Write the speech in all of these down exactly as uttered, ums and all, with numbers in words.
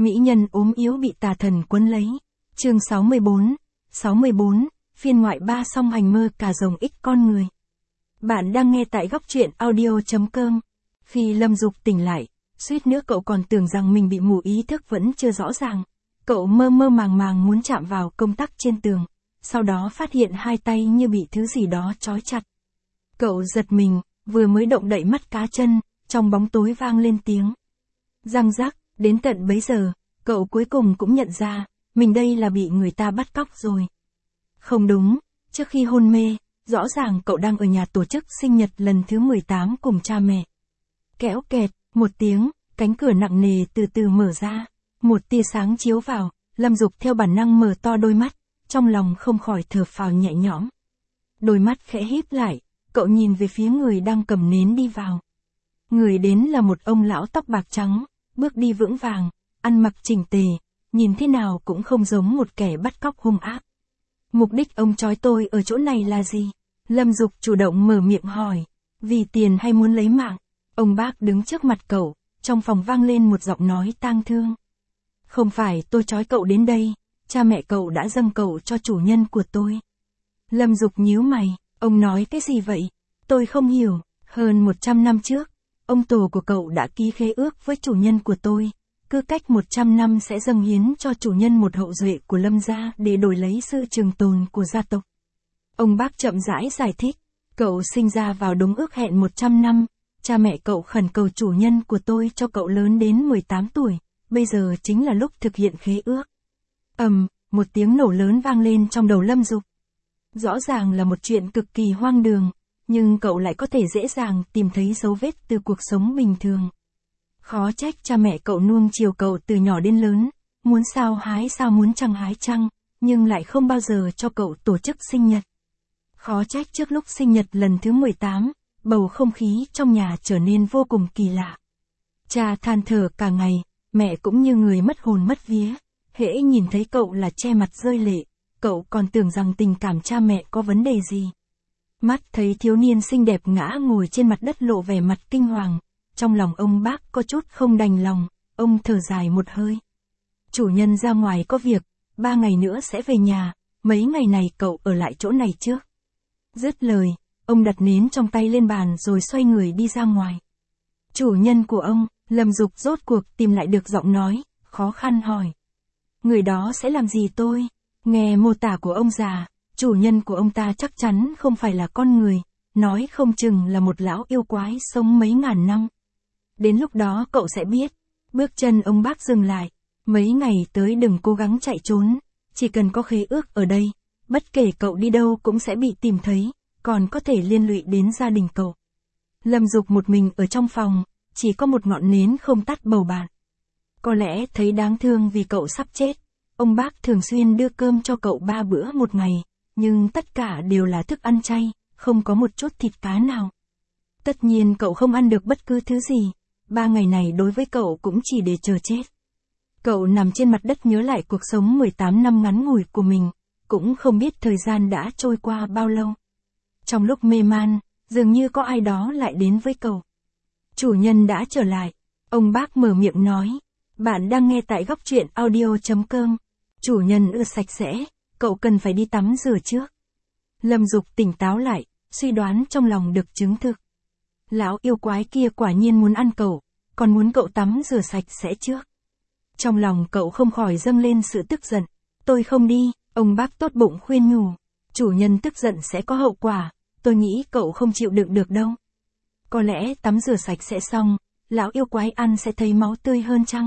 Mỹ nhân ốm yếu bị tà thần quấn lấy. Chương sáu mươi bốn. sáu mươi bốn, phiên ngoại ba song hành mơ cà rồng ích con người. Bạn đang nghe tại góc truyện audio.com. Khi Lâm Dục tỉnh lại, suýt nữa cậu còn tưởng rằng mình bị mù, ý thức vẫn chưa rõ ràng. Cậu mơ mơ màng màng muốn chạm vào công tắc trên tường, sau đó phát hiện hai tay như bị thứ gì đó trói chặt. Cậu giật mình, vừa mới động đậy mắt cá chân, trong bóng tối vang lên tiếng răng rắc. Đến tận bấy giờ, cậu cuối cùng cũng nhận ra, mình đây là bị người ta bắt cóc rồi. Không đúng, trước khi hôn mê, rõ ràng cậu đang ở nhà tổ chức sinh nhật lần thứ mười tám cùng cha mẹ. Kéo kẹt, một tiếng, cánh cửa nặng nề từ từ mở ra, một tia sáng chiếu vào, Lâm Dục theo bản năng mở to đôi mắt, trong lòng không khỏi thở phào nhẹ nhõm. Đôi mắt khẽ híp lại, cậu nhìn về phía người đang cầm nến đi vào. Người đến là một ông lão tóc bạc trắng, bước đi vững vàng, ăn mặc chỉnh tề, nhìn thế nào cũng không giống một kẻ bắt cóc hung ác. Mục đích ông trói tôi ở chỗ này là gì? Lâm Dục chủ động mở miệng hỏi. Vì tiền hay muốn lấy mạng? Ông bác đứng trước mặt cậu, trong phòng vang lên một giọng nói tang thương. Không phải tôi trói cậu đến đây, cha mẹ cậu đã dâng cậu cho chủ nhân của tôi. Lâm Dục nhíu mày, ông nói cái gì vậy? Tôi không hiểu. Hơn một trăm năm trước, ông tổ của cậu đã ký khế ước với chủ nhân của tôi, cứ cách một trăm năm sẽ dâng hiến cho chủ nhân một hậu duệ của Lâm gia để đổi lấy sự trường tồn của gia tộc. Ông bác chậm rãi giải thích, cậu sinh ra vào đúng ước hẹn một trăm năm, cha mẹ cậu khẩn cầu chủ nhân của tôi cho cậu lớn đến mười tám tuổi, bây giờ chính là lúc thực hiện khế ước. Ầm, một tiếng nổ lớn vang lên trong đầu Lâm Dục. Rõ ràng là một chuyện cực kỳ hoang đường, nhưng cậu lại có thể dễ dàng tìm thấy dấu vết từ cuộc sống bình thường. Khó trách cha mẹ cậu nuông chiều cậu từ nhỏ đến lớn, muốn sao hái sao muốn chăng hái chăng, nhưng lại không bao giờ cho cậu tổ chức sinh nhật. Khó trách trước lúc sinh nhật lần thứ mười tám, bầu không khí trong nhà trở nên vô cùng kỳ lạ. Cha than thở cả ngày, mẹ cũng như người mất hồn mất vía, hễ nhìn thấy cậu là che mặt rơi lệ, cậu còn tưởng rằng tình cảm cha mẹ có vấn đề gì. Mắt thấy thiếu niên xinh đẹp ngã ngồi trên mặt đất lộ vẻ mặt kinh hoàng, trong lòng ông bác có chút không đành lòng, ông thở dài một hơi. Chủ nhân ra ngoài có việc, ba ngày nữa sẽ về nhà, mấy ngày này cậu ở lại chỗ này trước. Dứt lời, ông đặt nến trong tay lên bàn rồi xoay người đi ra ngoài. Chủ nhân của ông, Lâm Dục rốt cuộc tìm lại được giọng nói, khó khăn hỏi. Người đó sẽ làm gì tôi? Nghe mô tả của ông già, chủ nhân của ông ta chắc chắn không phải là con người, nói không chừng là một lão yêu quái sống mấy ngàn năm. Đến lúc đó cậu sẽ biết. Bước chân ông bác dừng lại. Mấy ngày tới đừng cố gắng chạy trốn, chỉ cần có khế ước ở đây, bất kể cậu đi đâu cũng sẽ bị tìm thấy, còn có thể liên lụy đến gia đình cậu. Lâm Dục một mình ở trong phòng, chỉ có một ngọn nến không tắt bầu bạn. Có lẽ thấy đáng thương vì cậu sắp chết, ông bác thường xuyên đưa cơm cho cậu ba bữa một ngày, nhưng tất cả đều là thức ăn chay, không có một chút thịt cá nào. Tất nhiên cậu không ăn được bất cứ thứ gì, ba ngày này đối với cậu cũng chỉ để chờ chết. Cậu nằm trên mặt đất nhớ lại cuộc sống mười tám năm ngắn ngủi của mình, cũng không biết thời gian đã trôi qua bao lâu. Trong lúc mê man, dường như có ai đó lại đến với cậu. Chủ nhân đã trở lại, ông bác mở miệng nói. Bạn đang nghe tại góc truyện audio.com. Chủ nhân ưa sạch sẽ, cậu cần phải đi tắm rửa trước. Lâm Dục tỉnh táo lại, suy đoán trong lòng được chứng thực. Lão yêu quái kia quả nhiên muốn ăn cậu, còn muốn cậu tắm rửa sạch sẽ trước. Trong lòng cậu không khỏi dâng lên sự tức giận. Tôi không đi, ông bác tốt bụng khuyên nhủ. Chủ nhân tức giận sẽ có hậu quả, tôi nghĩ cậu không chịu đựng được đâu. Có lẽ tắm rửa sạch sẽ xong, lão yêu quái ăn sẽ thấy máu tươi hơn chăng?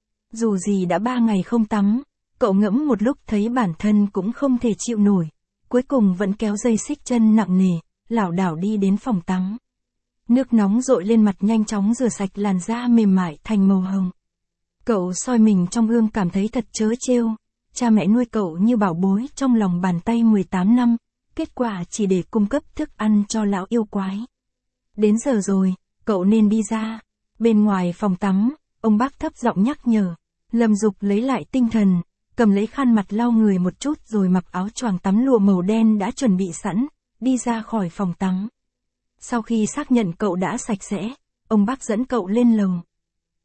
Dù gì đã ba ngày không tắm, cậu ngẫm một lúc thấy bản thân cũng không thể chịu nổi, cuối cùng vẫn kéo dây xích chân nặng nề, lảo đảo đi đến phòng tắm. Nước nóng dội lên mặt nhanh chóng rửa sạch làn da mềm mại thành màu hồng. Cậu soi mình trong gương cảm thấy thật trớ trêu, cha mẹ nuôi cậu như bảo bối trong lòng bàn tay mười tám năm, kết quả chỉ để cung cấp thức ăn cho lão yêu quái. Đến giờ rồi, cậu nên đi ra. Bên ngoài phòng tắm, ông bác thấp giọng nhắc nhở. Lâm Dục lấy lại tinh thần, cầm lấy khăn mặt lau người một chút rồi mặc áo choàng tắm lụa màu đen đã chuẩn bị sẵn, đi ra khỏi phòng tắm. Sau khi xác nhận cậu đã sạch sẽ, ông bác dẫn cậu lên lầu.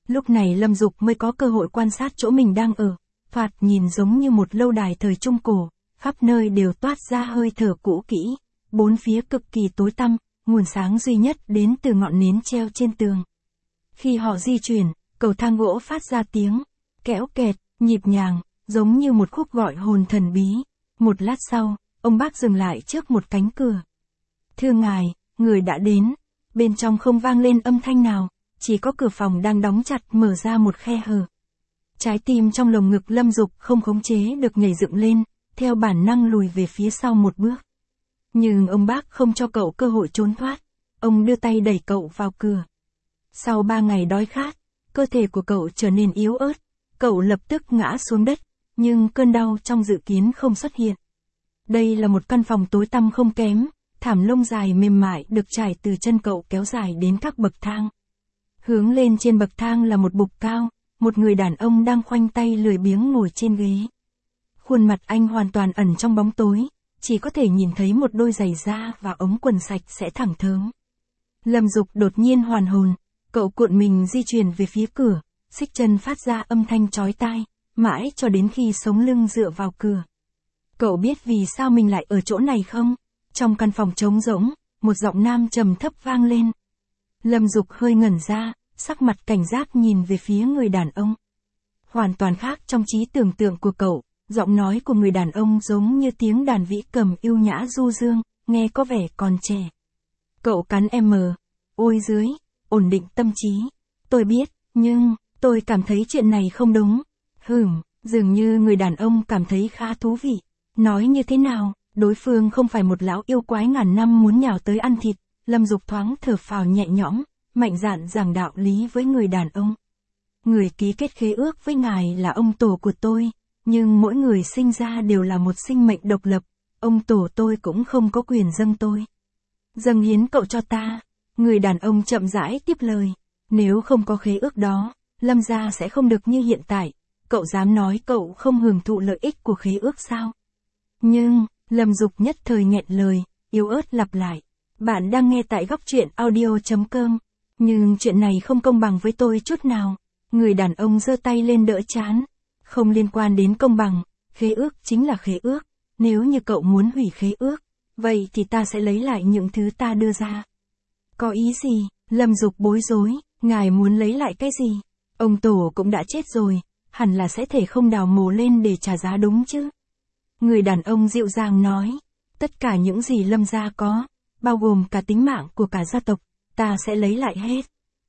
Lúc này Lâm Dục mới có cơ hội quan sát chỗ mình đang ở, thoạt nhìn giống như một lâu đài thời Trung Cổ, khắp nơi đều toát ra hơi thở cũ kỹ, bốn phía cực kỳ tối tăm, nguồn sáng duy nhất đến từ ngọn nến treo trên tường. Khi họ di chuyển, cầu thang gỗ phát ra tiếng kéo kẹt, nhịp nhàng, giống như một khúc gọi hồn thần bí. Một lát sau, ông bác dừng lại trước một cánh cửa. Thưa ngài, người đã đến. Bên trong không vang lên âm thanh nào, chỉ có cửa phòng đang đóng chặt mở ra một khe hở. Trái tim trong lồng ngực Lâm Dục không khống chế được nhảy dựng lên, theo bản năng lùi về phía sau một bước. Nhưng ông bác không cho cậu cơ hội trốn thoát, ông đưa tay đẩy cậu vào cửa. Sau ba ngày đói khát, cơ thể của cậu trở nên yếu ớt, cậu lập tức ngã xuống đất, nhưng cơn đau trong dự kiến không xuất hiện. Đây là một căn phòng tối tăm không kém, thảm lông dài mềm mại được trải từ chân cậu kéo dài đến các bậc thang. Hướng lên trên bậc thang là một bục cao, một người đàn ông đang khoanh tay lười biếng ngồi trên ghế. Khuôn mặt anh hoàn toàn ẩn trong bóng tối, chỉ có thể nhìn thấy một đôi giày da và ống quần sạch sẽ thẳng thớm. Lâm Dục đột nhiên hoàn hồn, cậu cuộn mình di chuyển về phía cửa, xích chân phát ra âm thanh chói tai, mãi cho đến khi sống lưng dựa vào cửa. Cậu biết vì sao mình lại ở chỗ này không? Trong căn phòng trống rỗng, một giọng nam trầm thấp vang lên. Lâm Dục hơi ngẩn ra, sắc mặt cảnh giác nhìn về phía người đàn ông. Hoàn toàn khác trong trí tưởng tượng của cậu, giọng nói của người đàn ông giống như tiếng đàn vĩ cầm yêu nhã du dương, nghe có vẻ còn trẻ. Cậu cắn em mờ, ôi dưới, ổn định tâm trí. Tôi biết, nhưng, tôi cảm thấy chuyện này không đúng. Hửm, dường như người đàn ông cảm thấy khá thú vị. Nói như thế nào, đối phương không phải một lão yêu quái ngàn năm muốn nhào tới ăn thịt. Lâm Dục thoáng thở phào nhẹ nhõm, mạnh dạn giảng đạo lý với người đàn ông. Người ký kết khế ước với ngài là ông tổ của tôi, nhưng mỗi người sinh ra đều là một sinh mệnh độc lập, ông tổ tôi cũng không có quyền dâng tôi. Dâng hiến cậu cho ta. Người đàn ông chậm rãi tiếp lời. Nếu không có khế ước đó, Lâm gia sẽ không được như hiện tại. Cậu dám nói cậu không hưởng thụ lợi ích của khế ước sao? Nhưng, Lâm Dục nhất thời nghẹn lời, yếu ớt lặp lại. Bạn đang nghe tại góc truyện audio chấm com. Nhưng chuyện này không công bằng với tôi chút nào. Người đàn ông giơ tay lên đỡ trán. Không liên quan đến công bằng, khế ước chính là khế ước. Nếu như cậu muốn hủy khế ước, vậy thì ta sẽ lấy lại những thứ ta đưa ra. Có ý gì? Lâm Dục bối rối, ngài muốn lấy lại cái gì? Ông tổ cũng đã chết rồi, hẳn là sẽ thể không đào mồ lên để trả giá đúng chứ? Người đàn ông dịu dàng nói, tất cả những gì Lâm gia có, bao gồm cả tính mạng của cả gia tộc, ta sẽ lấy lại hết.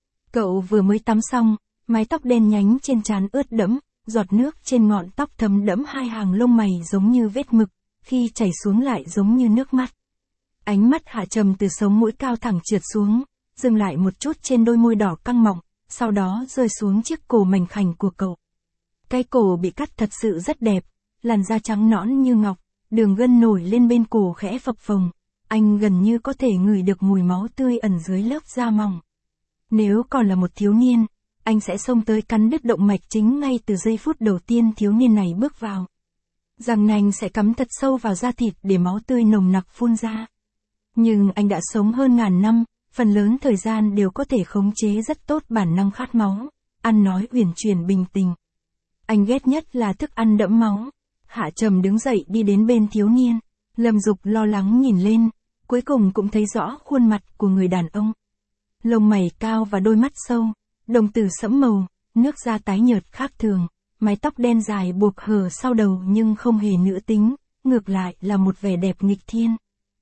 Cậu vừa mới tắm xong, mái tóc đen nhánh trên trán ướt đẫm, giọt nước trên ngọn tóc thấm đẫm hai hàng lông mày giống như vết mực, khi chảy xuống lại giống như nước mắt. Ánh mắt hạ trầm từ sống mũi cao thẳng trượt xuống, dừng lại một chút trên đôi môi đỏ căng mọng, sau đó rơi xuống chiếc cổ mảnh khảnh của cậu. Cái cổ bị cắt thật sự rất đẹp, làn da trắng nõn như ngọc, đường gân nổi lên bên cổ khẽ phập phồng, anh gần như có thể ngửi được mùi máu tươi ẩn dưới lớp da mỏng. Nếu còn là một thiếu niên, anh sẽ xông tới cắn đứt động mạch chính ngay từ giây phút đầu tiên thiếu niên này bước vào. Răng nanh sẽ cắm thật sâu vào da thịt để máu tươi nồng nặc phun ra. Nhưng anh đã sống hơn ngàn năm, phần lớn thời gian đều có thể khống chế rất tốt bản năng khát máu, ăn nói uyển chuyển bình tình. Anh ghét nhất là thức ăn đẫm máu. Hạ Trầm đứng dậy đi đến bên thiếu niên, Lâm Dục lo lắng nhìn lên, cuối cùng cũng thấy rõ khuôn mặt của người đàn ông. Lông mày cao và đôi mắt sâu, đồng tử sẫm màu, nước da tái nhợt khác thường, mái tóc đen dài buộc hở sau đầu nhưng không hề nữ tính, ngược lại là một vẻ đẹp nghịch thiên.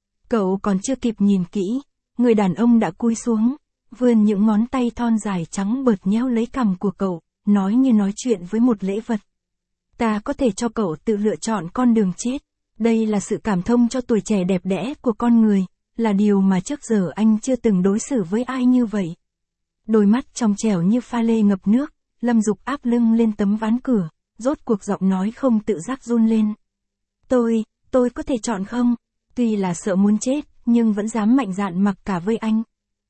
Cậu còn chưa kịp nhìn kỹ, người đàn ông đã cúi xuống, vươn những ngón tay thon dài trắng bợt nhéo lấy cằm của cậu, nói như nói chuyện với một lễ vật. Ta có thể cho cậu tự lựa chọn con đường chết. Đây là sự cảm thông cho tuổi trẻ đẹp đẽ của con người, là điều mà trước giờ anh chưa từng đối xử với ai như vậy. Đôi mắt trong trẻo như pha lê ngập nước, Lâm Dục áp lưng lên tấm ván cửa, rốt cuộc giọng nói không tự giác run lên. Tôi, tôi có thể chọn không? Tuy là sợ muốn chết, nhưng vẫn dám mạnh dạn mặc cả với anh.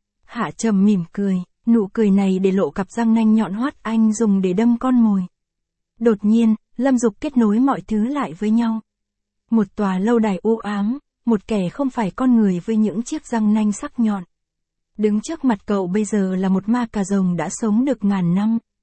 Hạ Trầm mỉm cười, nụ cười này để lộ cặp răng nanh nhọn hoắt anh dùng để đâm con mồi. Đột nhiên, Lâm Dục kết nối mọi thứ lại với nhau. Một tòa lâu đài u ám, một kẻ không phải con người với những chiếc răng nanh sắc nhọn. Đứng trước mặt cậu bây giờ là một ma cà rồng đã sống được ngàn năm,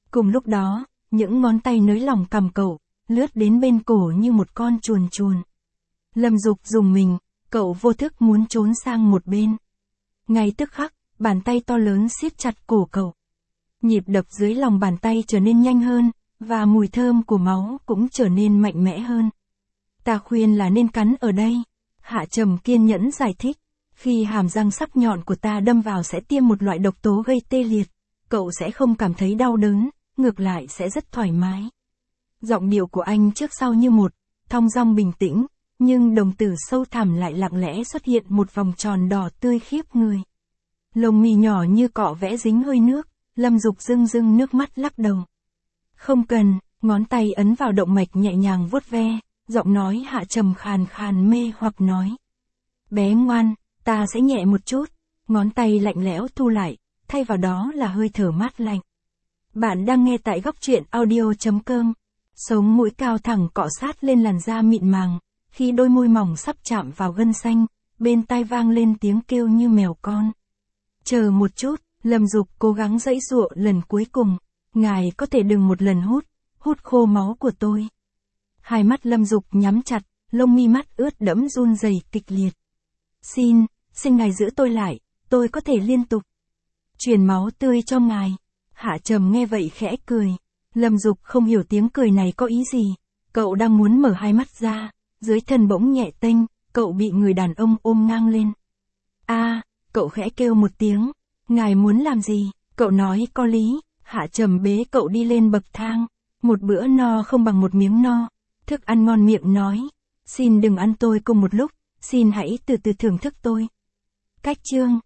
Cùng lúc đó, những ngón tay nới lỏng cằm cậu, lướt đến bên cổ như một con chuồn chuồn. Lâm Dục dùng mình, cậu vô thức muốn trốn sang một bên. Ngay tức khắc, bàn tay to lớn siết chặt cổ cậu. Nhịp đập dưới lòng bàn tay trở nên nhanh hơn, và mùi thơm của máu cũng trở nên mạnh mẽ hơn. Ta khuyên là nên cắn ở đây. Hạ Trầm kiên nhẫn giải thích. Khi hàm răng sắc nhọn của ta đâm vào sẽ tiêm một loại độc tố gây tê liệt. Cậu sẽ không cảm thấy đau đớn, ngược lại sẽ rất thoải mái. Giọng điệu của anh trước sau như một, thong dong bình tĩnh, nhưng đồng tử sâu thẳm lại lặng lẽ xuất hiện một vòng tròn đỏ tươi khiếp người. Lông mi nhỏ như cọ vẽ dính hơi nước, Lâm Dục rưng rưng nước mắt lắc đầu. Không cần, ngón tay ấn vào động mạch nhẹ nhàng vuốt ve, giọng nói Hạ Trầm khàn khàn mê hoặc nói. Bé ngoan, ta sẽ nhẹ một chút, ngón tay lạnh lẽo thu lại, thay vào đó là hơi thở mát lạnh. Bạn đang nghe tại góc truyện audio chấm com. Sống mũi cao thẳng cọ sát lên làn da mịn màng, khi đôi môi mỏng sắp chạm vào gân xanh, bên tai vang lên tiếng kêu như mèo con. Chờ một chút, Lâm Dục cố gắng giãy giụa lần cuối cùng, ngài có thể đừng một lần hút, hút khô máu của tôi. Hai mắt Lâm Dục nhắm chặt, lông mi mắt ướt đẫm run rẩy kịch liệt. Xin, xin ngài giữ tôi lại, tôi có thể liên tục truyền máu tươi cho ngài. Hạ Trầm nghe vậy khẽ cười. Lâm Dục không hiểu tiếng cười này có ý gì. Cậu đang muốn mở hai mắt ra, dưới thân bỗng nhẹ tênh, cậu bị người đàn ông ôm ngang lên. A, à, cậu khẽ kêu một tiếng. Ngài muốn làm gì? Cậu nói có lý. Hạ Trầm bế cậu đi lên bậc thang. Một bữa no không bằng một miếng no. Thức ăn ngon miệng nói. Xin đừng ăn tôi cùng một lúc, xin hãy từ từ thưởng thức tôi. Cách chương